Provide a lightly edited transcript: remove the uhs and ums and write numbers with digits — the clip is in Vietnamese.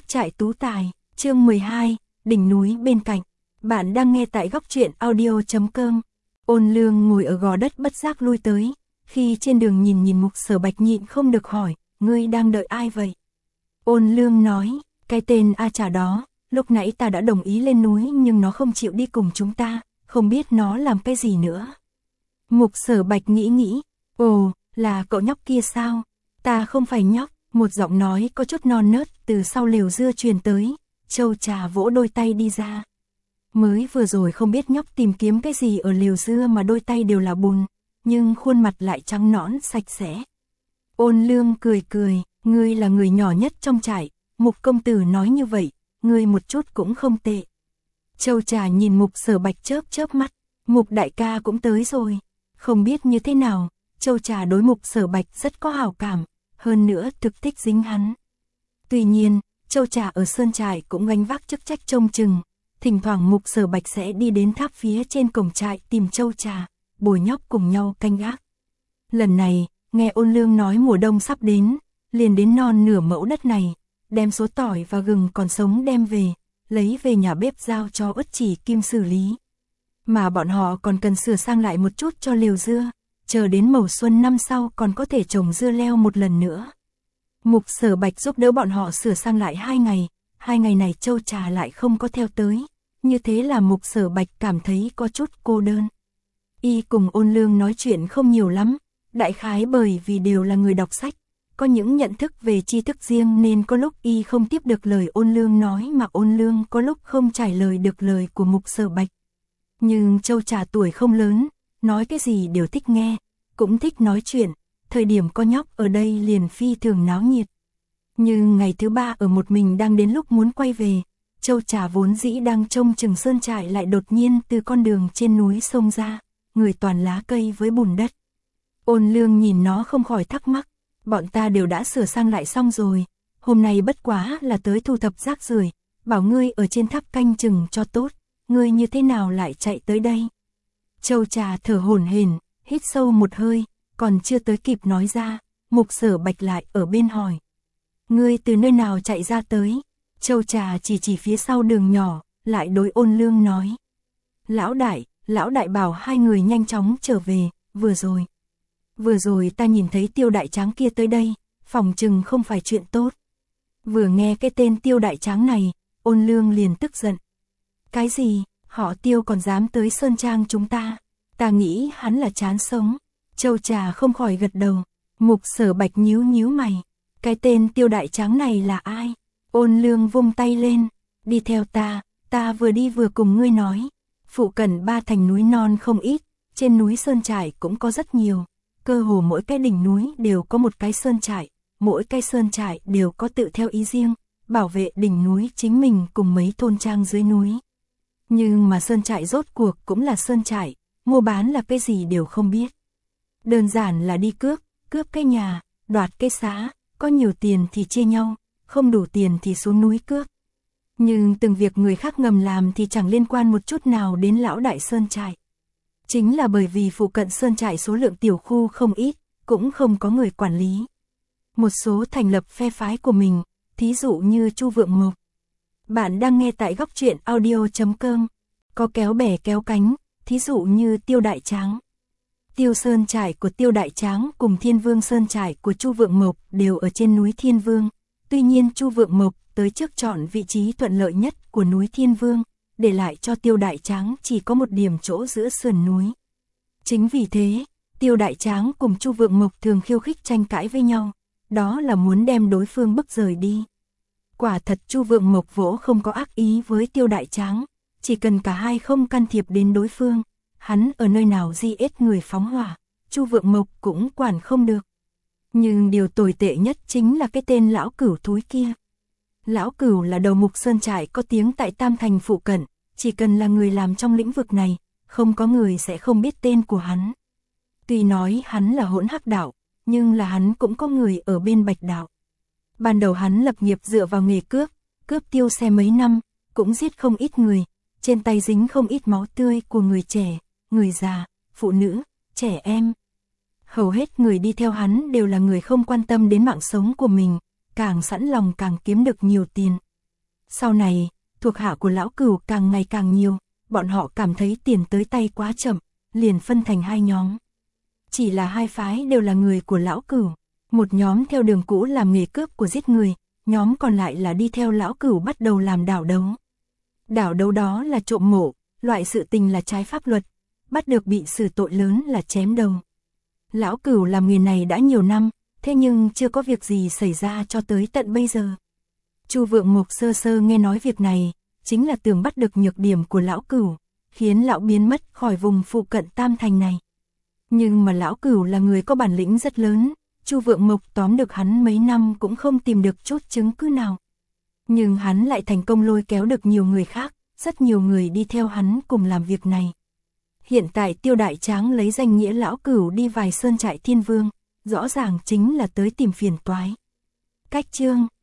Trại Tú Tài, chương 12, đỉnh núi bên cạnh. Bạn đang nghe tại góc truyện audio.com. Ôn Lương ngồi ở gò đất bất giác lui tới, khi trên đường nhìn Mục Sở Bạch nhịn không được hỏi, ngươi đang đợi ai vậy? Ôn Lương nói, cái tên A Trà đó, lúc nãy ta đã đồng ý lên núi nhưng nó không chịu đi cùng chúng ta, không biết nó làm cái gì nữa. Mục Sở Bạch nghĩ, ồ, là cậu nhóc kia sao? Ta không phải nhóc. Một giọng nói có chút non nớt từ sau lều dưa truyền tới, Châu Trà vỗ đôi tay đi ra. Mới vừa rồi không biết nhóc tìm kiếm cái gì ở lều dưa mà đôi tay đều là bùn, nhưng khuôn mặt lại trắng nõn sạch sẽ. Ôn Lương cười, ngươi là người nhỏ nhất trong trại, Mục công tử nói như vậy, ngươi một chút cũng không tệ. Châu Trà nhìn Mục Sở Bạch chớp mắt, Mục đại ca cũng tới rồi, không biết như thế nào, Châu Trà đối Mục Sở Bạch rất có hảo cảm. Hơn nữa thực thích dính hắn. Tuy nhiên, Châu Trà ở sơn trại cũng gánh vác chức trách trông chừng, thỉnh thoảng Mục Sở Bạch sẽ đi đến tháp phía trên cổng trại tìm Châu Trà, bồi nhóc cùng nhau canh gác. Lần này, nghe Ôn Lương nói mùa đông sắp đến, liền đến non nửa mẫu đất này, đem số tỏi và gừng còn sống đem về, lấy về nhà bếp giao cho Uất Chỉ Kim xử lý. Mà bọn họ còn cần sửa sang lại một chút cho lều dưa. Chờ đến mầu xuân năm sau còn có thể trồng dưa leo một lần nữa. Mục Sở Bạch giúp đỡ bọn họ sửa sang lại 2 ngày này Châu Trà lại không có theo tới, như thế là Mục Sở Bạch cảm thấy có chút cô đơn. Y cùng Ôn Lương nói chuyện không nhiều lắm, đại khái bởi vì đều là người đọc sách, có những nhận thức về tri thức riêng nên có lúc Y không tiếp được lời Ôn Lương nói mà Ôn Lương có lúc không trả lời được lời của Mục Sở Bạch. Nhưng Châu Trà tuổi không lớn, nói cái gì đều thích nghe, cũng thích nói chuyện, thời điểm có nhóc ở đây liền phi thường náo nhiệt. Nhưng ngày thứ 3 ở một mình đang đến lúc muốn quay về, Châu Trà vốn dĩ đang trông chừng sơn trại lại đột nhiên từ con đường trên núi xông ra, người toàn lá cây với bùn đất. Ôn Lương nhìn nó không khỏi thắc mắc, bọn ta đều đã sửa sang lại xong rồi, hôm nay bất quá là tới thu thập rác rưởi, bảo ngươi ở trên tháp canh chừng cho tốt, ngươi như thế nào lại chạy tới đây? Châu Trà thở hổn hển, hít sâu một hơi, còn chưa tới kịp nói ra, Mục Sở Bạch lại ở bên hỏi. Ngươi từ nơi nào chạy ra tới? Châu Trà chỉ phía sau đường nhỏ, lại đối Ôn Lương nói. Lão đại bảo 2 người nhanh chóng trở về, vừa rồi ta nhìn thấy Tiêu Đại Tráng kia tới đây, phòng chừng không phải chuyện tốt. Vừa nghe cái tên Tiêu Đại Tráng này, Ôn Lương liền tức giận. Cái gì, họ Tiêu còn dám tới sơn trang chúng ta? Ta nghĩ hắn là chán sống. Châu Trà không khỏi gật đầu. Mục Sở Bạch nhíu mày. Cái tên Tiêu Đại Tráng này là ai? Ôn Lương vung tay lên. Đi theo ta vừa đi vừa cùng ngươi nói. Phụ cận 3 thành núi non không ít, trên núi sơn trại cũng có rất nhiều. Cơ hồ mỗi cái đỉnh núi đều có một cái sơn trại, mỗi cái sơn trại đều có tự theo ý riêng, bảo vệ đỉnh núi chính mình cùng mấy thôn trang dưới núi. Nhưng mà sơn trại rốt cuộc cũng là sơn trại, mua bán là cái gì đều không biết. Đơn giản là đi cướp cái nhà, đoạt cái xá, có nhiều tiền thì chia nhau, không đủ tiền thì xuống núi cướp. Nhưng từng việc người khác ngầm làm thì chẳng liên quan một chút nào đến lão đại sơn trại. Chính là bởi vì phụ cận sơn trại số lượng tiểu khu không ít, cũng không có người quản lý. Một số thành lập phe phái của mình, thí dụ như Chu Vượng Mộc. Bạn đang nghe tại góc truyện audio.com. Có kéo bè kéo cánh, thí dụ như Tiêu Đại Tráng. Tiêu Sơn trại của Tiêu Đại Tráng cùng Thiên Vương Sơn trại của Chu Vượng Mộc đều ở trên núi Thiên Vương. Tuy nhiên Chu Vượng Mộc tới trước chọn vị trí thuận lợi nhất của núi Thiên Vương, để lại cho Tiêu Đại Tráng chỉ có một điểm chỗ giữa sườn núi. Chính vì thế, Tiêu Đại Tráng cùng Chu Vượng Mộc thường khiêu khích tranh cãi với nhau, đó là muốn đem đối phương bức rời đi. Quả thật Chu Vượng Mộc vỗ không có ác ý với Tiêu Đại Tráng, chỉ cần cả hai không can thiệp đến đối phương, hắn ở nơi nào giết người phóng hỏa, Chu Vượng Mộc cũng quản không được. Nhưng điều tồi tệ nhất chính là cái tên lão cửu thúi kia. Lão cửu là đầu mục sơn trại có tiếng tại Tam Thành phụ cận, chỉ cần là người làm trong lĩnh vực này, không có người sẽ không biết tên của hắn. Tuy nói hắn là hỗn hắc đạo, nhưng là hắn cũng có người ở bên Bạch đạo. Ban đầu hắn lập nghiệp dựa vào nghề cướp tiêu xe mấy năm, cũng giết không ít người, trên tay dính không ít máu tươi của người trẻ, người già, phụ nữ, trẻ em. Hầu hết người đi theo hắn đều là người không quan tâm đến mạng sống của mình, càng sẵn lòng càng kiếm được nhiều tiền, Sau này, thuộc hạ của lão Cửu càng ngày càng nhiều, bọn họ cảm thấy tiền tới tay quá chậm, liền phân thành hai nhóm. Chỉ là hai phái đều là người của lão Cửu, một nhóm theo đường cũ làm nghề cướp của giết người, nhóm còn lại là đi theo lão Cửu bắt đầu làm đảo đấu. Đảo đấu đó là trộm mộ, loại sự tình là trái pháp luật, bắt được bị xử tội lớn là chém đầu. Lão Cửu làm nghề này đã nhiều năm, thế nhưng chưa có việc gì xảy ra cho tới tận bây giờ. Chu Vượng Mục sơ sơ nghe nói việc này, chính là tưởng bắt được nhược điểm của lão Cửu, khiến lão biến mất khỏi vùng phụ cận Tam Thành này. Nhưng mà lão Cửu là người có bản lĩnh rất lớn, Chu Vượng Mục tóm được hắn mấy năm cũng không tìm được chút chứng cứ nào. Nhưng hắn lại thành công lôi kéo được nhiều người khác, rất nhiều người đi theo hắn cùng làm việc này. Hiện tại Tiêu Đại Tráng lấy danh nghĩa lão Cửu đi vài sơn trại Thiên Vương, rõ ràng chính là tới tìm phiền toái. Cách chương